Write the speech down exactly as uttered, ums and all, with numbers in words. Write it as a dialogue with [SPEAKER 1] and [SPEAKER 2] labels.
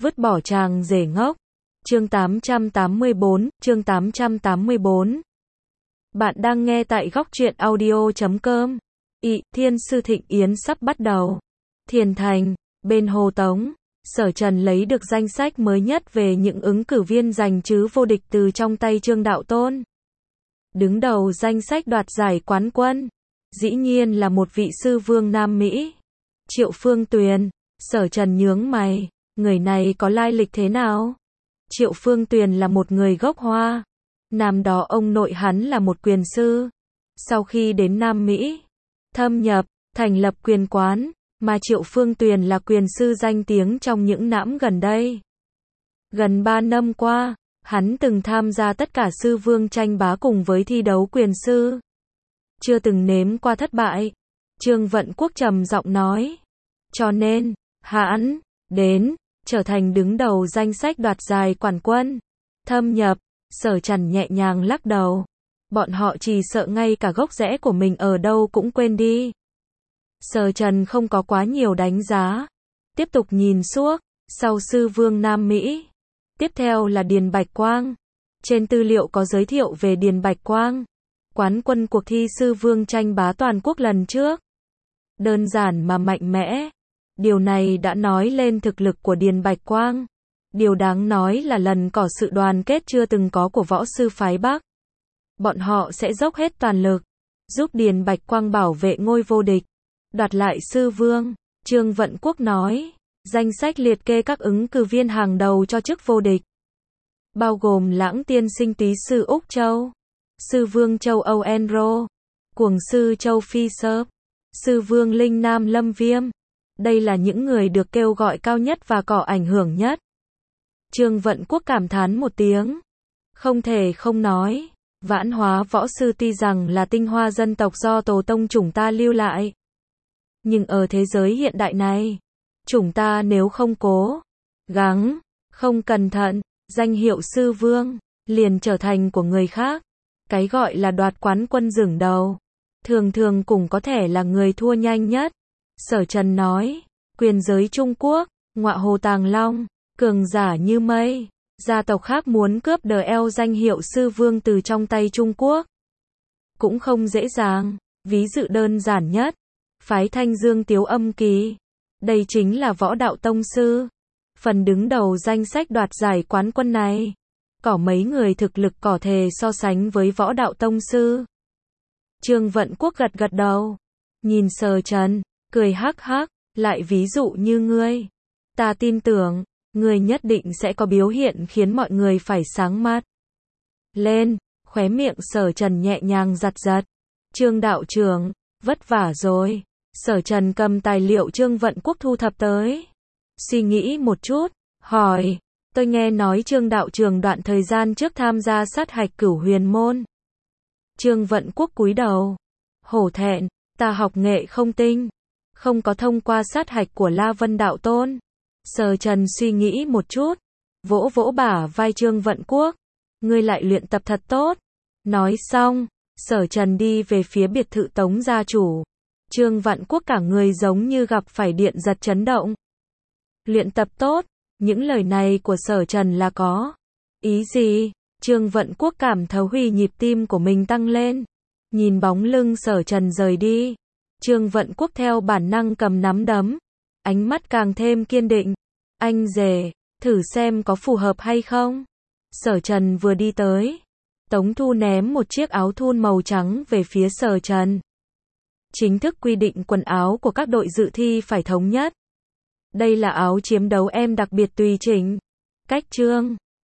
[SPEAKER 1] Vứt bỏ chàng rể ngốc. Chương tám trăm tám mươi bốn, chương tám trăm tám mươi bốn. Bạn đang nghe tại góc truyện audio chấm com. Ị, Thiên Sư Thịnh Yến sắp bắt đầu. Thiền Thành, bên Hồ Tống, Sở Trần lấy được danh sách mới nhất về những ứng cử viên giành chứ vô địch từ trong tay Trương Đạo Tôn. Đứng đầu danh sách đoạt giải quán quân, dĩ nhiên là một vị sư vương Nam Mỹ, Triệu Phương Tuyền. Sở Trần nhướng mày, người này có lai lịch thế nào? Triệu Phương Tuyền là một người gốc Hoa. Năm đó ông nội hắn là một quyền sư. Sau khi đến Nam Mỹ, thâm nhập, thành lập quyền quán, mà Triệu Phương Tuyền là quyền sư danh tiếng trong những năm gần đây. Gần ba năm qua, hắn từng tham gia tất cả sư vương tranh bá cùng với thi đấu quyền sư. Chưa từng nếm qua thất bại. Trương Vận Quốc trầm giọng nói. Cho nên, hắn đến trở thành đứng đầu danh sách đoạt giải quán quân. Thâm nhập, Sở Trần nhẹ nhàng lắc đầu. Bọn họ chỉ sợ ngay cả gốc rễ của mình ở đâu cũng quên đi. Sở Trần không có quá nhiều đánh giá. Tiếp tục nhìn suốt, sau sư vương Nam Mỹ. Tiếp theo là Điền Bạch Quang. Trên tư liệu có giới thiệu về Điền Bạch Quang, quán quân cuộc thi sư vương tranh bá toàn quốc lần trước. Đơn giản mà mạnh mẽ. Điều này đã nói lên thực lực của Điền Bạch Quang. Điều đáng nói là lần có sự đoàn kết chưa từng có của võ sư phái Bắc. Bọn họ sẽ dốc hết toàn lực, giúp Điền Bạch Quang bảo vệ ngôi vô địch, đoạt lại sư vương. Trương Vận Quốc nói, danh sách liệt kê các ứng cử viên hàng đầu cho chức vô địch, bao gồm Lãng Tiên Sinh Túy Sư Úc Châu, Sư Vương Châu Âu Enro, Cuồng Sư Châu Phi Sơ, Sư Vương Linh Nam Lâm Viêm. Đây là những người được kêu gọi cao nhất và có ảnh hưởng nhất. Trương Vận Quốc cảm thán một tiếng. Không thể không nói, Vãn Hóa võ sư tuy rằng là tinh hoa dân tộc do tổ tông chúng ta lưu lại, nhưng ở thế giới hiện đại này, chúng ta nếu không cố gắng, không cẩn thận, danh hiệu sư vương liền trở thành của người khác. Cái gọi là đoạt quán quân dửng đầu, thường thường cũng có thể là người thua nhanh nhất. Sở Trần nói, quyền giới Trung Quốc, ngọa hồ Tàng Long, cường giả như mây. Gia tộc khác muốn cướp đờ eo danh hiệu sư vương từ trong tay Trung Quốc cũng không dễ dàng. Ví dụ đơn giản nhất, phái Thanh Dương Tiếu Âm Kỳ. Đây chính là võ đạo tông sư. Phần đứng đầu danh sách đoạt giải quán quân này, có mấy người thực lực có thể so sánh với võ đạo tông sư. Trương Vận Quốc gật gật đầu, nhìn Sở Trần, cười hắc hắc, lại ví dụ như ngươi, ta tin tưởng, ngươi nhất định sẽ có biểu hiện khiến mọi người phải sáng mắt lên. Khóe miệng Sở Trần nhẹ nhàng giật giật. Trương đạo trưởng, vất vả rồi. Sở Trần cầm tài liệu Trương Vận Quốc thu thập tới, suy nghĩ một chút, hỏi, tôi nghe nói Trương đạo trưởng đoạn thời gian trước tham gia sát hạch Cửu Huyền Môn. Trương Vận Quốc cúi đầu, hổ thẹn, ta học nghệ không tinh, không có thông qua sát hạch của La Vân Đạo Tôn. Sở Trần suy nghĩ một chút, vỗ vỗ bả vai Trương Vận Quốc, ngươi lại luyện tập thật tốt. Nói xong, Sở Trần đi về phía biệt thự Tống gia chủ. Trương Vận Quốc cả người giống như gặp phải điện giật chấn động. Luyện tập tốt, những lời này của Sở Trần là có ý gì? Trương Vận Quốc cảm thấu huy nhịp tim của mình tăng lên. Nhìn bóng lưng Sở Trần rời đi, Trương Vận Quốc theo bản năng cầm nắm đấm, ánh mắt càng thêm kiên định. Anh rể, thử xem có phù hợp hay không? Sở Trần vừa đi tới, Tống Thu ném một chiếc áo thun màu trắng về phía Sở Trần. Chính thức quy định quần áo của các đội dự thi phải thống nhất. Đây là áo chiến đấu em đặc biệt tùy chỉnh. Cách Trương